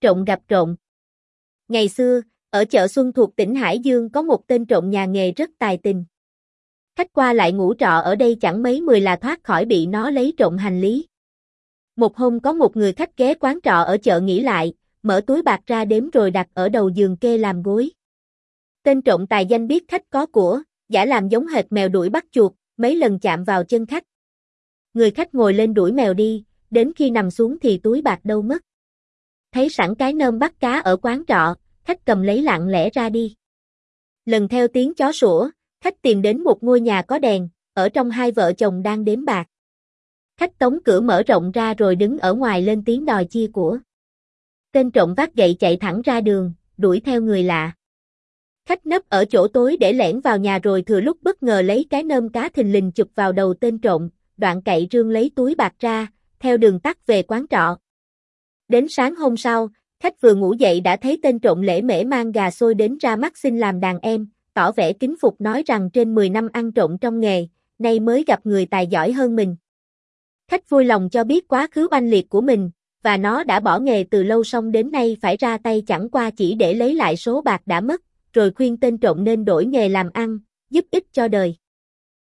Trộm gặp trộm. Ngày xưa, ở chợ Xuân thuộc tỉnh Hải Dương có một tên trộm nhà nghề rất tài tình. Khách qua lại ngủ trọ ở đây chẳng mấy mười là thoát khỏi bị nó lấy trộm hành lý. Một hôm có một người khách ghé quán trọ ở chợ nghỉ lại, mở túi bạc ra đếm rồi đặt ở đầu giường kê làm gối. Tên trộm tài danh biết khách có của, giả làm giống hệt mèo đuổi bắt chuột, mấy lần chạm vào chân khách. Người khách ngồi lên đuổi mèo đi, đến khi nằm xuống thì túi bạc đâu mất. Thấy sẵn cái nơm bắt cá ở quán trọ, khách cầm lấy lặng lẽ ra đi. Lần theo tiếng chó sủa, khách tìm đến một ngôi nhà có đèn, ở trong hai vợ chồng đang đếm bạc. Khách tống cửa mở rộng ra rồi đứng ở ngoài lên tiếng đòi chia của. Tên trộm vác gậy chạy thẳng ra đường, đuổi theo người lạ. Khách nấp ở chỗ tối để lẻn vào nhà rồi thừa lúc bất ngờ lấy cái nơm cá thình lình chụp vào đầu tên trộm, đoạn cậy rương lấy túi bạc ra, theo đường tắt về quán trọ. Đến sáng hôm sau, khách vừa ngủ dậy đã thấy tên trộm lễ mễ mang gà xôi đến ra mắt xin làm đàn em, tỏ vẻ kính phục nói rằng trên 10 năm ăn trộm trong nghề, nay mới gặp người tài giỏi hơn mình. Khách vui lòng cho biết quá khứ oanh liệt của mình, và nó đã bỏ nghề từ lâu song đến nay phải ra tay chẳng qua chỉ để lấy lại số bạc đã mất, rồi khuyên tên trộm nên đổi nghề làm ăn, giúp ích cho đời.